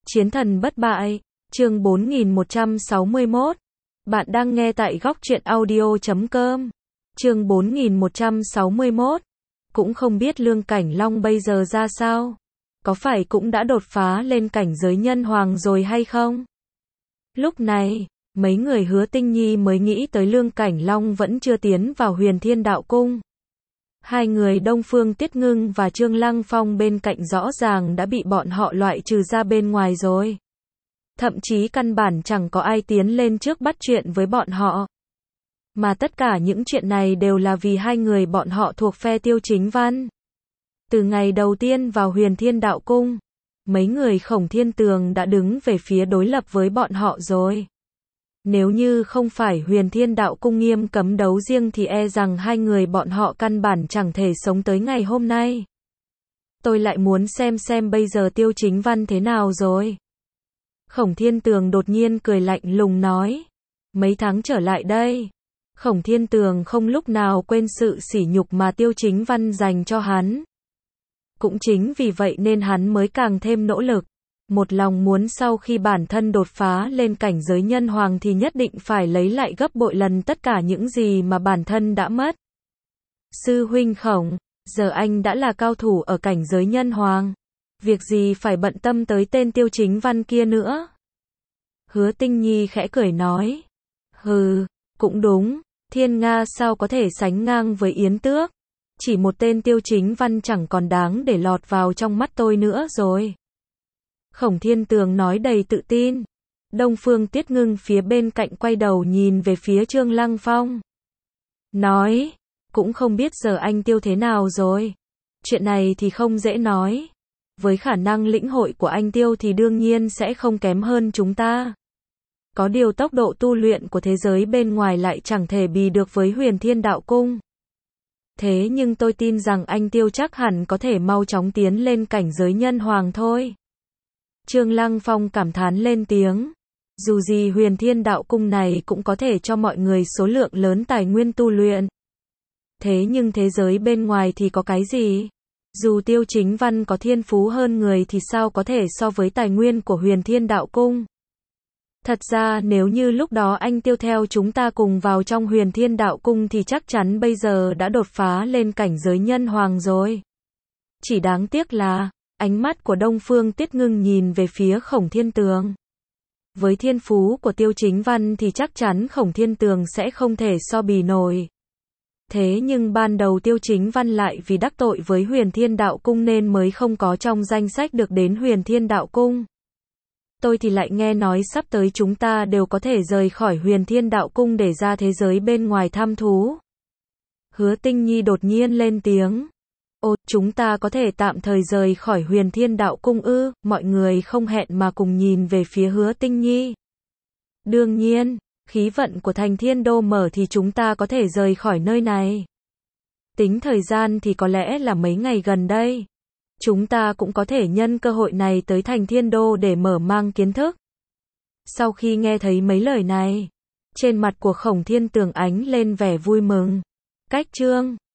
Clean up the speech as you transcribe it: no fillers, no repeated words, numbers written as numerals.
Chiến thần bất bại, chương 4161. Bạn đang nghe tại góc truyện audio.com. Chương 4161. Cũng không biết Lương Cảnh Long bây giờ ra sao? Có phải cũng đã đột phá lên cảnh giới nhân hoàng rồi hay không? Lúc này, mấy người Hứa Tinh Nhi mới nghĩ tới Lương Cảnh Long vẫn chưa tiến vào Huyền Thiên Đạo Cung. Hai người Đông Phương Tiết Ngưng và Trương Lăng Phong bên cạnh rõ ràng đã bị bọn họ loại trừ ra bên ngoài rồi. Thậm chí căn bản chẳng có ai tiến lên trước bắt chuyện với bọn họ. Mà tất cả những chuyện này đều là vì hai người bọn họ thuộc phe Tiêu Chính Văn. Từ ngày đầu tiên vào Huyền Thiên Đạo Cung, mấy người Khổng Thiên Tường đã đứng về phía đối lập với bọn họ rồi. Nếu như không phải Huyền Thiên Đạo Cung nghiêm cấm đấu riêng thì e rằng hai người bọn họ căn bản chẳng thể sống tới ngày hôm nay. Tôi lại muốn xem bây giờ Tiêu Chính Văn thế nào rồi. Khổng Thiên Tường đột nhiên cười lạnh lùng nói. Mấy tháng trở lại đây, Khổng Thiên Tường không lúc nào quên sự sỉ nhục mà Tiêu Chính Văn dành cho hắn. Cũng chính vì vậy nên hắn mới càng thêm nỗ lực. Một lòng muốn sau khi bản thân đột phá lên cảnh giới nhân hoàng thì nhất định phải lấy lại gấp bội lần tất cả những gì mà bản thân đã mất. Sư huynh Khổng, giờ anh đã là cao thủ ở cảnh giới nhân hoàng. Việc gì phải bận tâm tới tên Tiêu Chính Văn kia nữa? Hứa Tinh Nhi khẽ cười nói. Hừ, cũng đúng, Thiên Nga sao có thể sánh ngang với Yến Tước. Chỉ một tên Tiêu Chính Văn chẳng còn đáng để lọt vào trong mắt tôi nữa rồi. Khổng Thiên Tường nói đầy tự tin. Đông Phương Tiết Ngưng phía bên cạnh quay đầu nhìn về phía Trương Lăng Phong. Nói, cũng không biết giờ anh Tiêu thế nào rồi. Chuyện này thì không dễ nói. Với khả năng lĩnh hội của anh Tiêu thì đương nhiên sẽ không kém hơn chúng ta. Có điều tốc độ tu luyện của thế giới bên ngoài lại chẳng thể bì được với Huyền Thiên Đạo Cung. Thế nhưng tôi tin rằng anh Tiêu chắc hẳn có thể mau chóng tiến lên cảnh giới nhân hoàng thôi. Trương Lăng Phong cảm thán lên tiếng. Dù gì Huyền Thiên Đạo Cung này cũng có thể cho mọi người số lượng lớn tài nguyên tu luyện. Thế nhưng thế giới bên ngoài thì có cái gì? Dù Tiêu Chính Văn có thiên phú hơn người thì sao có thể so với tài nguyên của Huyền Thiên Đạo Cung? Thật ra nếu như lúc đó anh Tiêu theo chúng ta cùng vào trong Huyền Thiên Đạo Cung thì chắc chắn bây giờ đã đột phá lên cảnh giới nhân hoàng rồi. Chỉ đáng tiếc là, ánh mắt của Đông Phương Tiết Ngưng nhìn về phía Khổng Thiên Tường. Với thiên phú của Tiêu Chính Văn thì chắc chắn Khổng Thiên Tường sẽ không thể so bì nổi. Thế nhưng ban đầu Tiêu Chính Văn lại vì đắc tội với Huyền Thiên Đạo Cung nên mới không có trong danh sách được đến Huyền Thiên Đạo Cung. Tôi thì lại nghe nói sắp tới chúng ta đều có thể rời khỏi Huyền Thiên Đạo Cung để ra thế giới bên ngoài thăm thú. Hứa Tinh Nhi đột nhiên lên tiếng. Ồ, chúng ta có thể tạm thời rời khỏi Huyền Thiên Đạo Cung ư? Mọi người không hẹn mà cùng nhìn về phía Hứa Tinh Nhi. Đương nhiên, khí vận của Thành Thiên Đô mở thì chúng ta có thể rời khỏi nơi này. Tính thời gian thì có lẽ là mấy ngày gần đây. Chúng ta cũng có thể nhân cơ hội này tới Thành Thiên Đô để mở mang kiến thức. Sau khi nghe thấy mấy lời này, trên mặt của Khổng Thiên Tường ánh lên vẻ vui mừng. Cách chương